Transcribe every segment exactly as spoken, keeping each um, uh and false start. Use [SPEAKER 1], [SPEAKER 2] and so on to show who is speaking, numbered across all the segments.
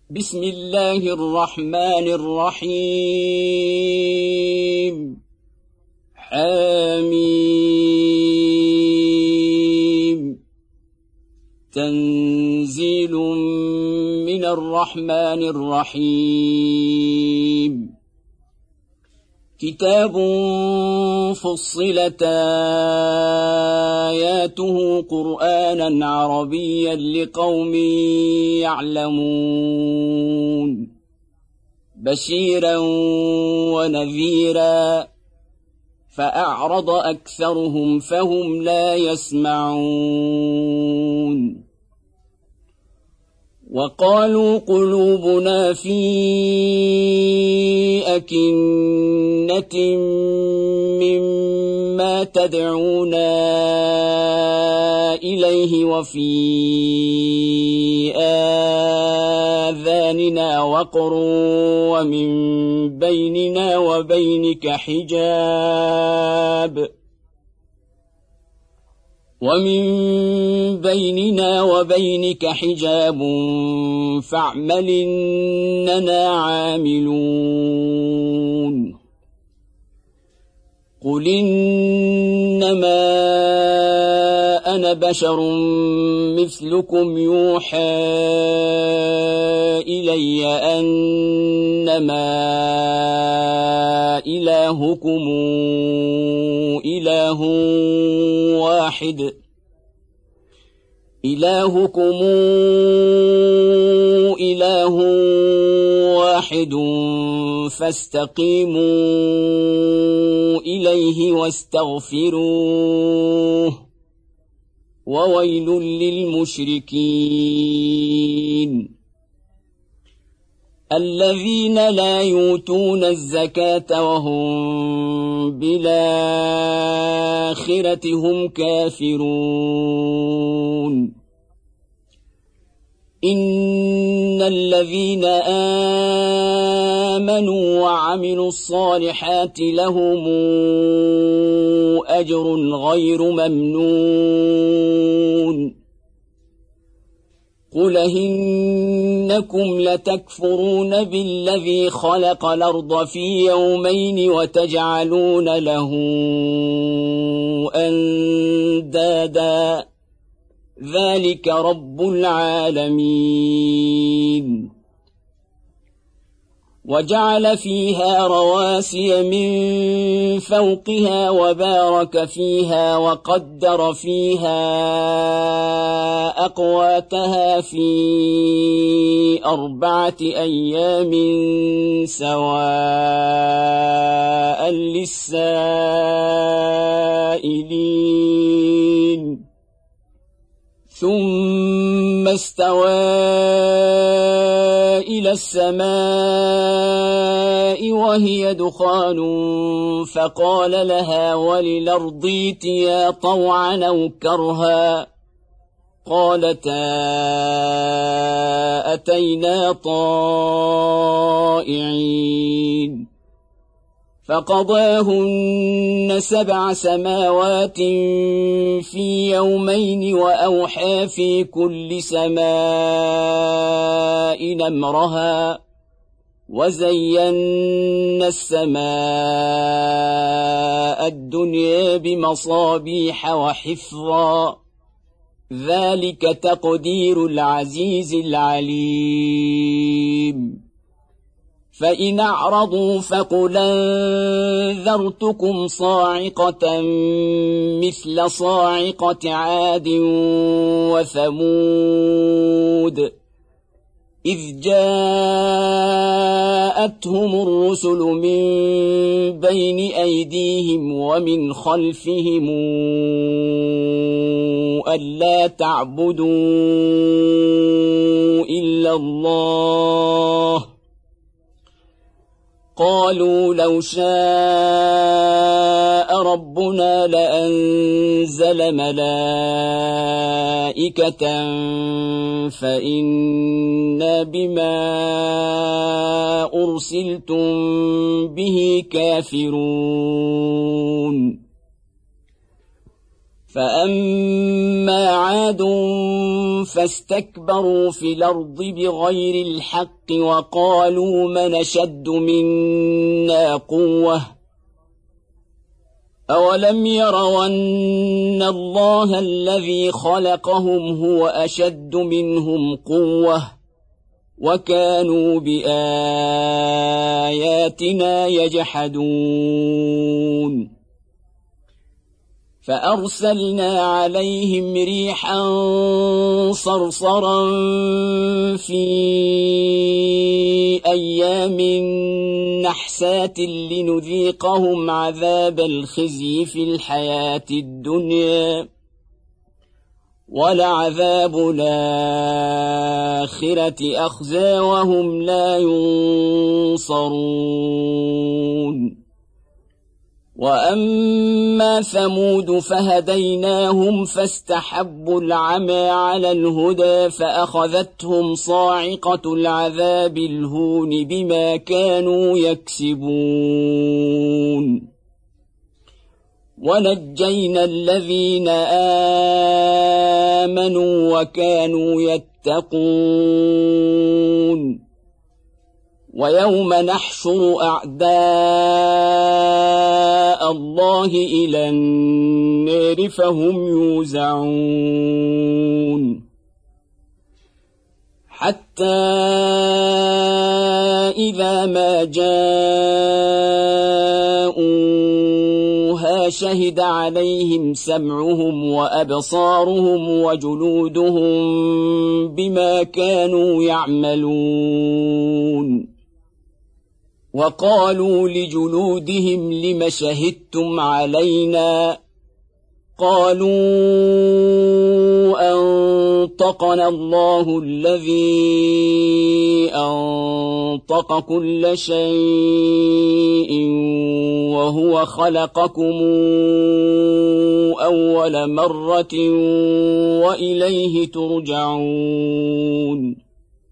[SPEAKER 1] بسم الله الرحمن الرحيم حميم تنزيل من الرحمن الرحيم كتاب فصلت آياته قرآنا عربيا لقوم يعلمون بشيرا ونذيرا فأعرض أكثرهم فهم لا يسمعون وقالوا قلوبنا في أكنة مما تدعونا إليه وفي آذاننا وقر ومن بيننا وبينك حجاب ومن بيننا وبينك حجاب فاعمل إننا عاملون قل إنما أنا بشر مثلكم يوحى إلي أنما إلهكم إله واحد إلهكم إله واحد فاستقيموا إليه واستغفروه وويل للمشركين الذين لا يؤتون الزكاة وهم بالآخرة هم كافرون إن الذين آمنوا وعملوا الصالحات لهم أجر غير ممنون قل إنكم لتكفرون بالذي خلق الأرض في يومين وتجعلون له أندادا ذلك رب العالمين وجعل فيها رواسي من فوقها وبارك فيها وقدر فيها أقواتها في أربعة أيام سواء للسائلين ثم استوى إلى السماء وهي دخان فقال لها وللأرض ائتيا طوعا أو كرها قالتا أتينا طائعين فقضاهن سبع سماوات في يومين وأوحى في كل سماء أمرها وزينا السماء الدنيا بمصابيح وحفظا ذلك تقدير العزيز العليم فإن أعرضوا فقل أنذرتكم صاعقة مثل صاعقة عاد وثمود إذ جاءتهم الرسل من بين أيديهم ومن خلفهم ألا تعبدوا إلا الله قالوا لو شاء ربنا لأنزل ملائكة فإنا بما أرسلتم به كافرون فأما عاد فاستكبروا في الأرض بغير الحق وقالوا من أشد منا قوة أولم يروا أن الله الذي خلقهم هو أشد منهم قوة وكانوا بآياتنا يجحدون فأرسلنا عليهم ريحا صرصرا في أيام نحسات لنذيقهم عذاب الخزي في الحياة الدنيا ولعذاب الآخرة أخزى وهم لا ينصرون وأما ثمود فهديناهم فاستحبوا العمى على الهدى فأخذتهم صاعقة العذاب الهون بما كانوا يكسبون ونجينا الذين آمنوا وكانوا يتقون ويوم نحشر أعداء الله إلى النار فهم يوزعون حتى إذا ما جاءوها شهد عليهم سمعهم وأبصارهم وجلودهم بما كانوا يعملون وقالوا لجلودهم لم شهدتم علينا قالوا أنطقنا الله الذي أنطق كل شيء وهو خلقكم أول مرة وإليه ترجعون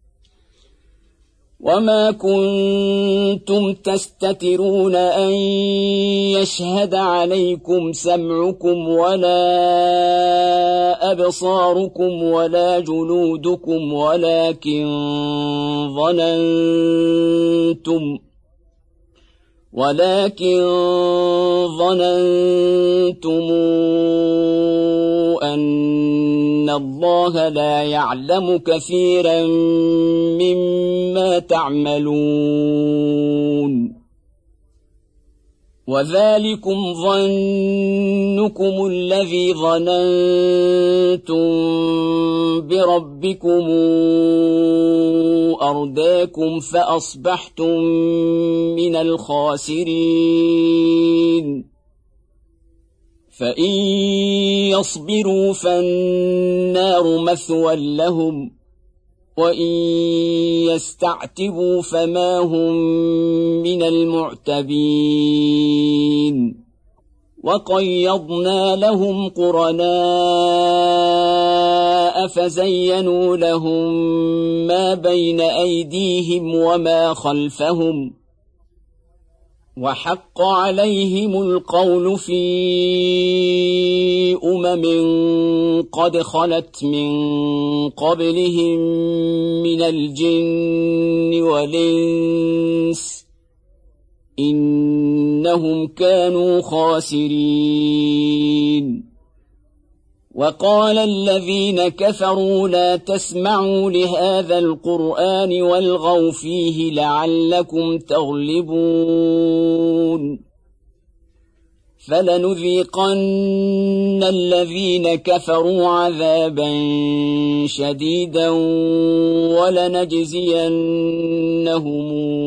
[SPEAKER 1] وما كنتم تستترون أن يشهد عليكم سمعكم ولا أبصاركم ولا جلودكم ولكن ظننتم ولكن ظننتم أن الله لا يعلم كثيرا مما تعملون وذلكم ظنكم الذي ظننتم بربكم أرداكم فأصبحتم من الخاسرين فإن يصبروا فالنار مثوى لهم وإن يستعتبوا فما هم من المعتبين وقيضنا لهم قرناء فزينوا لهم ما بين أيديهم وما خلفهم وحق عليهم القول في أمم قد خلت من قبلهم من الجن والإنس إنهم كانوا خاسرين وقال الذين كفروا لا تسمعوا لهذا القرآن والغوا فيه لعلكم تغلبون فلنذيقن الذين كفروا عذابا شديدا ولنجزينهم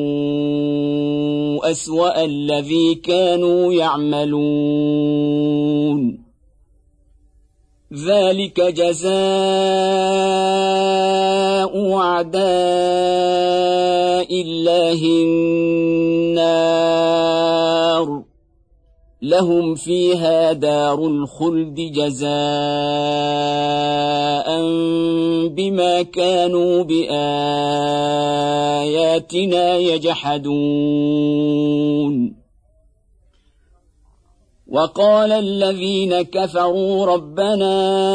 [SPEAKER 1] أسوأ الذي كانوا يعملون ذلك جزاء أعداء الله النار لهم فيها دار الخلد جزاء بما كانوا بآياتنا يجحدون وقال الذين كفروا ربنا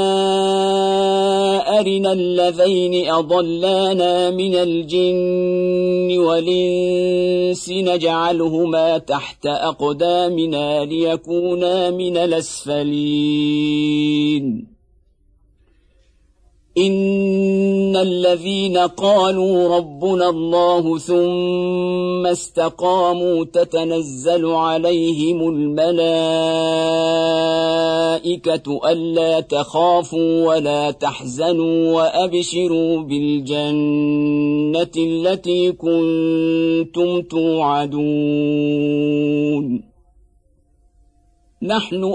[SPEAKER 1] أرنا الذين أضلانا من الجن والإنس نجعلهما تحت أقدامنا ليكونا من الأسفلين إن الذين قالوا ربنا الله ثم استقاموا تتنزل عليهم الملائكة ألا تخافوا ولا تحزنوا وأبشروا بالجنة التي كنتم توعدون نحن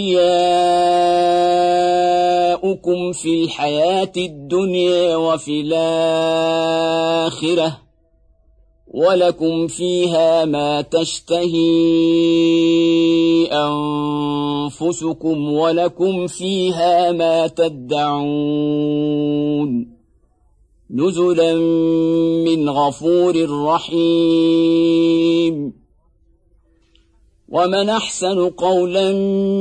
[SPEAKER 1] أولياؤكم في الحياة الدنيا وفي الآخرة ولكم فيها ما تشتهي أنفسكم ولكم فيها ما تدعون نزلا من غفور رحيم ومن أحسن قولا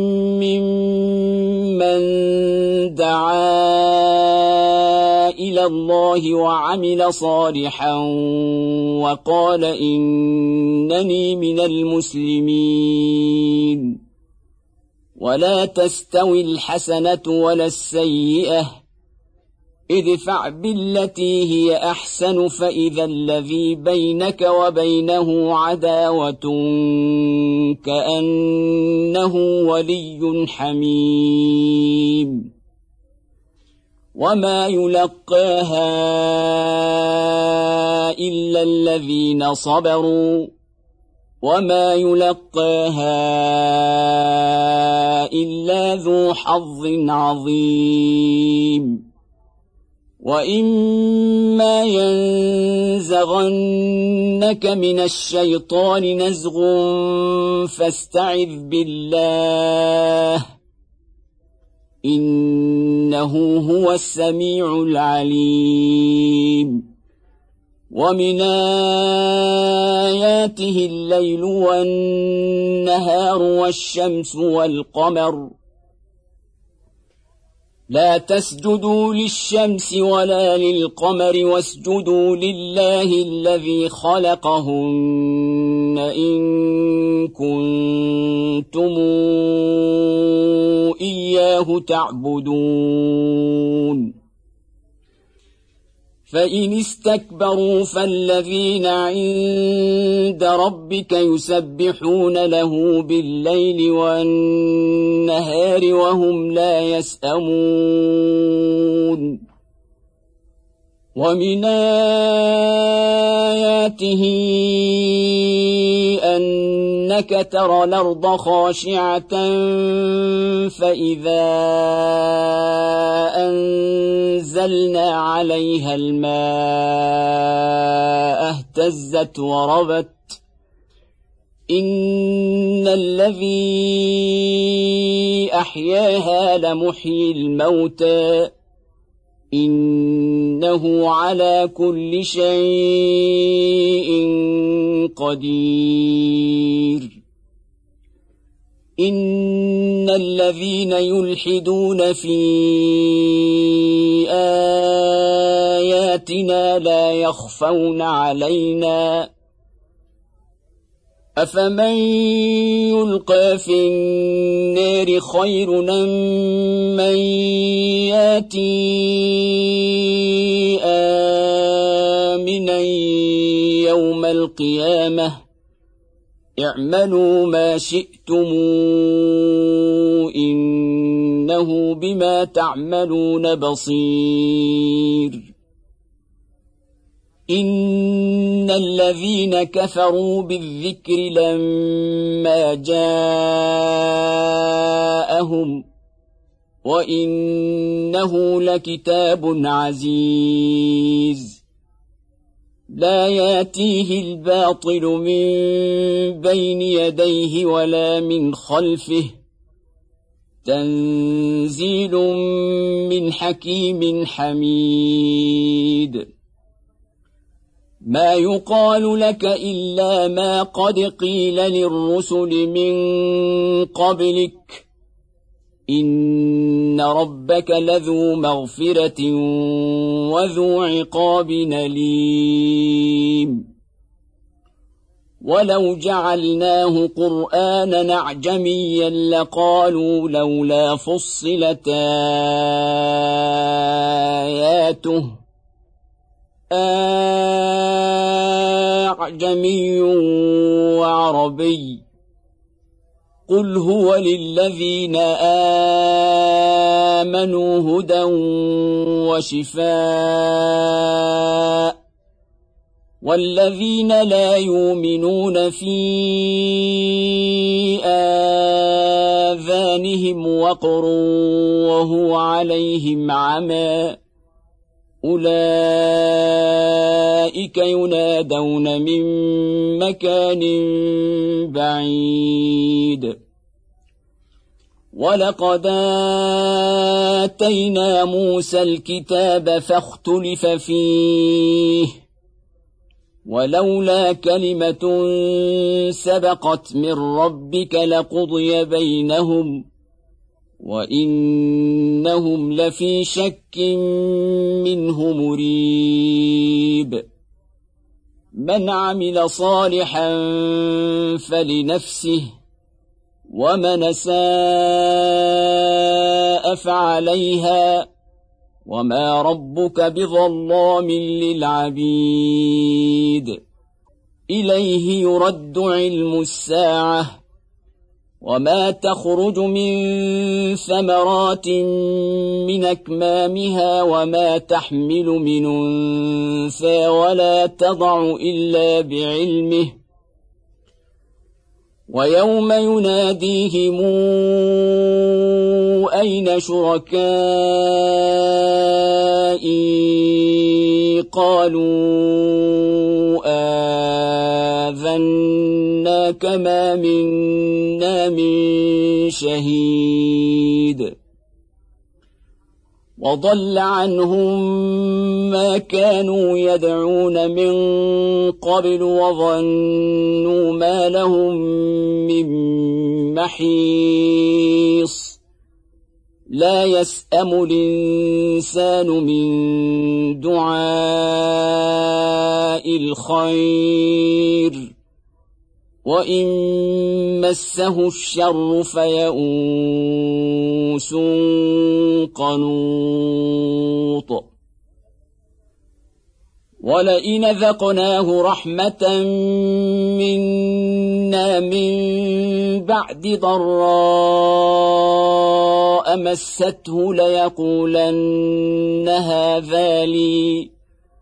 [SPEAKER 1] ممن دعا إلى الله وعمل صالحا وقال إنني من المسلمين ولا تستوي الحسنة ولا السيئة ادفع بالتي هي أحسن فإذا الذي بينك وبينه عداوة كأنه ولي حميم وما يلقاها إلا الذين صبروا وما يلقاها إلا ذو حظ عظيم وإما ينزغنك من الشيطان نزغ فاستعذ بالله إنه هو السميع العليم ومن آياته الليل والنهار والشمس والقمر لا تسجدوا للشمس ولا للقمر واسجدوا لله الذي خلقهن إن كنتم إياه تعبدون فإن استكبروا فالذين عند ربك يسبحون له بالليل والنهار وهم لا يسأمون ومن آياته أنك ترى الأرض خاشعة فإذا أنزلنا عليها الماء اهتزت وربت إن الذي أحياها لمحيي الموتى إنه على كل شيء قدير إن الذين يلحدون في آياتنا لا يخفون علينا أفمن يلقى في النار خير أم من ياتي آمنا يوم القيامة اعملوا ما شئتم إنه بما تعملون بصير إن الذين كفروا بالذكر لما جاءهم وإنه لكتاب عزيز لا ياتيه الباطل من بين يديه ولا من خلفه تنزيل من حكيم حميد ما يقال لك إلا ما قد قيل للرسل من قبلك إن ربك لذو مغفرة وذو عقاب أليم ولو جعلناه قرآنا أعجميا لقالوا لولا فصلت آياته أعجمي وعربي قل هو للذين آمنوا هدى وشفاء والذين لا يؤمنون في آذانهم وقر وهو عليهم عمى أولئك ينادون من مكان بعيد ولقد آتينا موسى الكتاب فاختلف فيه ولولا كلمة سبقت من ربك لقضي بينهم وإنهم لفي شك منه مريب من عمل صالحا فلنفسه ومن أساء فعليها وما ربك بظلام للعبيد إليه يرد علم الساعة وما تخرج من ثمرات من أكمامها وما تحمل من أنثى ولا تضع إلا بعلمه ويوم يناديهم أين شركائي قالوا آذناك ما منا من شهيد وضل عنهم ما كانوا يدعون من قبل وظنوا ما لهم من محيص لا يسأم الإنسان من دعاء الخير وإن مسه الشر فيئوس قنوط ولئن ذقناه رحمة منا من بعد ضراء مسته ليقولن هذا لي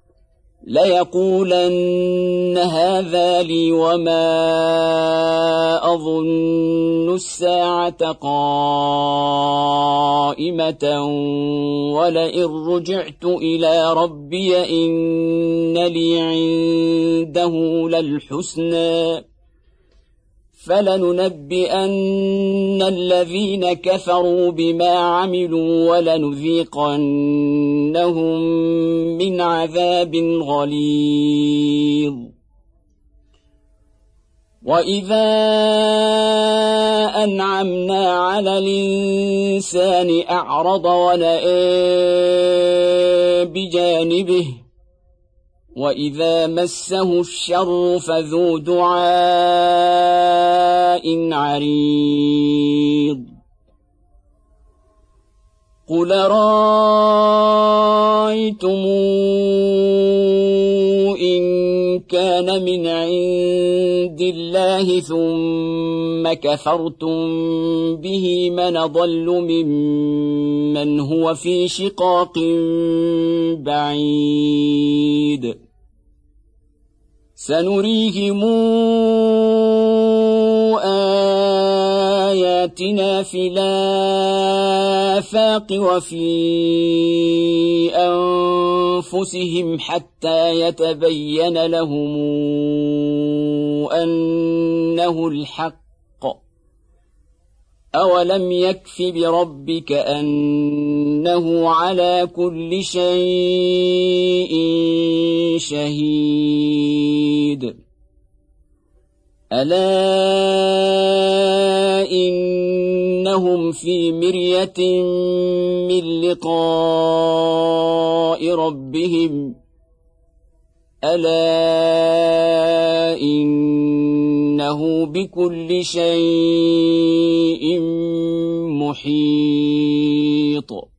[SPEAKER 1] ليقولن هذا لي وما أظن الساعة قائمة ولئن رجعت إلى ربي إن لي عنده للحسنى فلننبئن الذين كفروا بما عملوا ولنذيقنهم من عذاب غليظ وإذا أنعمنا على الإنسان أعرض ونأى بجانبه وإذا مسه الشر فذو دعاء عريض قل رأيتم إن كان من عند الله ثم كفرتم به من ضل ممن هو في شقاق بعيد سنريهم آياتنا في الآفاق وفي أنفسهم حتى يتبين لهم أنه الحق أولم يكف بربك أن إنه على كل شيء شهيد ألا إنهم في مرية من لقاء ربهم ألا إنه بكل شيء محيط